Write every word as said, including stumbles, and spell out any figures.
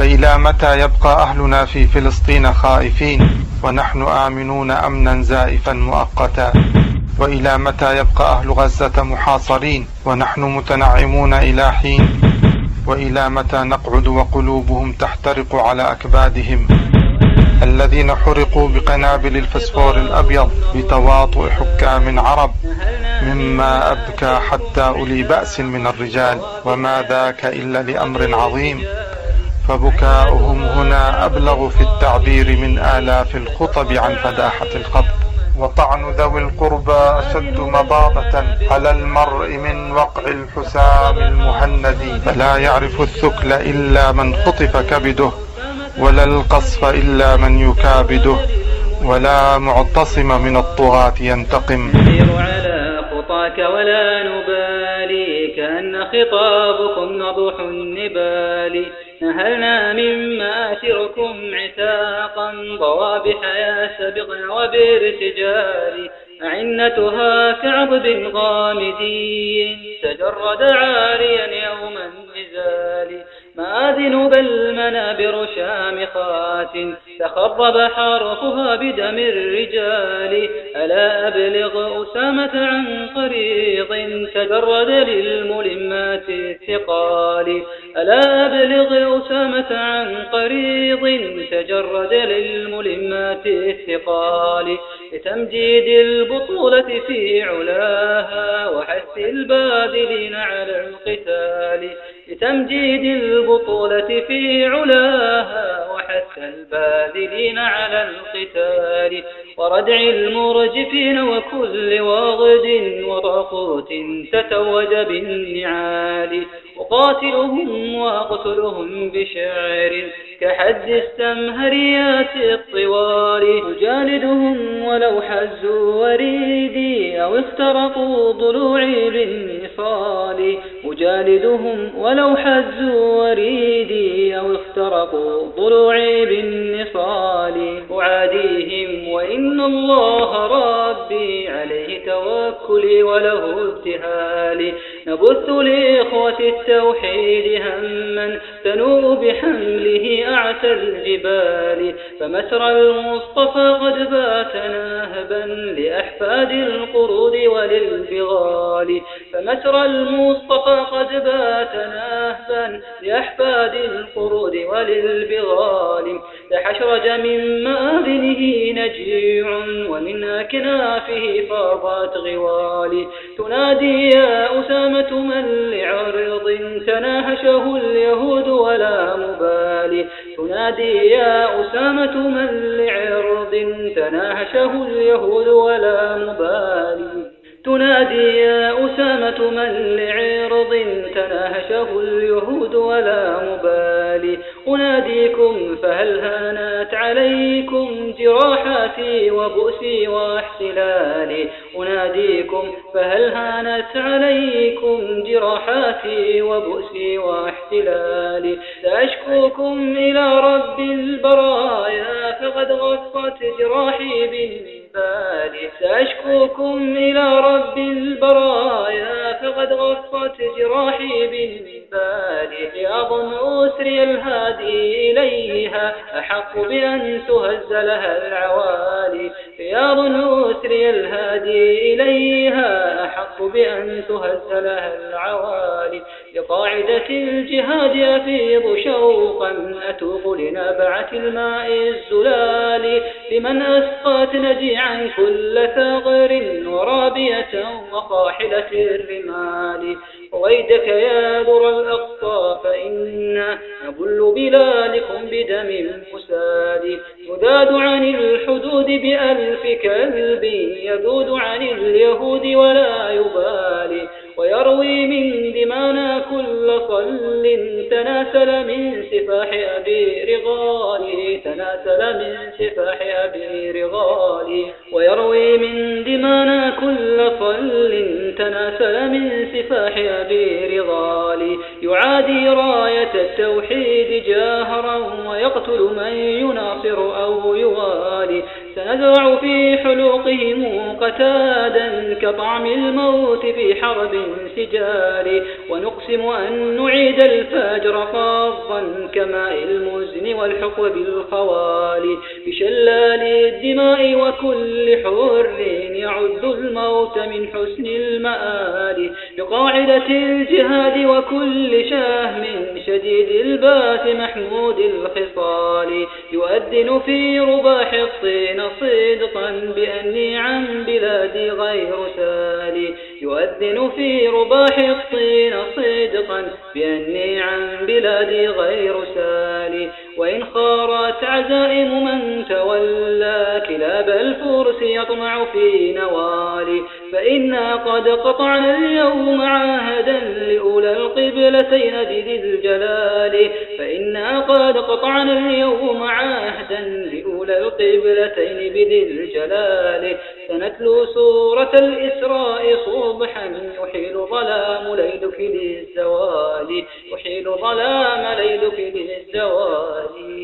فإلى متى يبقى أهلنا في فلسطين خائفين ونحن آمنون أمنا زائفا مؤقتا؟ وإلى متى يبقى أهل غزة محاصرين ونحن متنعمون إلى حين؟ وإلى متى نقعد وقلوبهم تحترق على أكبادهم الذين حرقوا بقنابل الفسفور الأبيض بتواطؤ حكام عرب، مما أبكى حتى أولي بأس من الرجال، وما ذاك إلا لأمر عظيم، فبكاؤهم هنا أبلغ في التعبير من آلاف الخطب عن فداحة الخطب. وطعن ذوي القربى أشد مباضة على المرء من وقع الحسام المهند، فلا يعرف الثكل إلا من خطف كبده، ولا القصف إلا من يكابده، ولا معتصم من الطغاة ينتقم. نسير على خطاك ولا نبالي، كأن خطابكم نضح النبال، نهلنا من مآثركم عتاقا، ضوابح يستبقن وبارتجال، أعنتها كعضد غامدي تجرد عاريا يوم النزال، مآذن بل منابر شامخات تخضب حرفها بدم الرجال، ألا أبلغ أسامة عن قريض تجرد للملمات الثقال، ألا أبلغ أسامة عن قريض تجرد للملمات الثقال، لتمجيد البطولة في علاها وحث الباذلين على القتال، لتمجيد البطولة في علاها وحث الباذلين على القتال، وردع المرجفين وكل واغد وطاقوت تتوج بالنعال، أقاتلهم وأقتلهم بشعر كحد السمهريات الطوال، أجالدهم ولو حزوا وريدي أو اخترقوا ضلوعي بالنصال، أجالدهم ولو حزوا وريدي أو اخترقوا ضلوعي بالنصال، أعاديهم وإن الله ربي عليه توكلي وله ابتهالي، نبث لإخوة التوحيد هما تنوء بحمله أعتى الجبال، فمسرى المصطفى قد بات ناهبا لأحفاد القرود وللبغال، فمسرى المصطفى قد بات ناهبا لأحفاد القرود وللبغال، تحشرج من مآذنه نجيع ومن أكنافه فاضت غوال، تنادي يا أسامة من لعرض تناهشه اليهود ولا مبالي، تنادي يا أسامة من لعرض تناهشه اليهود ولا مبالي، تنادي يا أسامة من لعرض تناهشه اليهود ولا مبالي، أناديكم فهل هانت عليكم جراحاتي وبؤسي واحتلالي، أناديكم فهل هانت عليكم جراحاتي وبؤسي واحتلالي، سأشكوكم إلى رب البرايا فقد غطت جراحي بالنبال، سأشكوكم إلى رب البرايا فقد غطت جراحي بالنبال، رياض أسري الهادي إليها أحق بأن تهز لها العوالي، رياض أسري الهادي إليها أحق بأن تهز لها العوالي، لقاعدة الجهاد أفيض شوقا أتوق لنبعة الماء الزلال، لمن أسقت نجيعا كل ثغر ورابية وقاحلة الرمال، ويدك يا ذر الأقصى فإنا نبل بلالكم بدم مسال، يذاد عن الحدود بألف كلب يذود عن اليهود ولا يبالي، ويروي من دمانا كل صل تناسل من سفاح أبي رغالي، تناسل من سفاح أبي رغالي، ويروي من دمانا كل صل تناسل من سفاح أبي رغالي، يعادي راية التوحيد جاهرا ويقتل من يناصر أو يوالي، سنزرع في حلوقهم قتادا كطعم الموت في حرب سجال، ونقسم أن نعيد الفجر قضا كماء المزن والحقو بالخوالي بشلال الدماء وكل حر يعد الموت من حسن المآل بقاعدة الجهاد وكل شهم شديد الباس محمود الخصال يؤذن في رباح الطين صدقا بأني عن بلادي غير سالي يؤذن في رباح الطين صدقا بأني عن بلادي غير سالي وإن خارت عزائم من تولى كلاب الفرس يطمع في نوالي فإنا قد قطعنا اليوم عهدا لأولى القبلتين بذي الجلال فإنا قد قطعنا اليوم عهدا لأولى القبلتين بذي الجلال سنتلو سورة الإسراء صبحا يحيل ظلام ليلك للزوال يحيل ظلام ليلك للزوال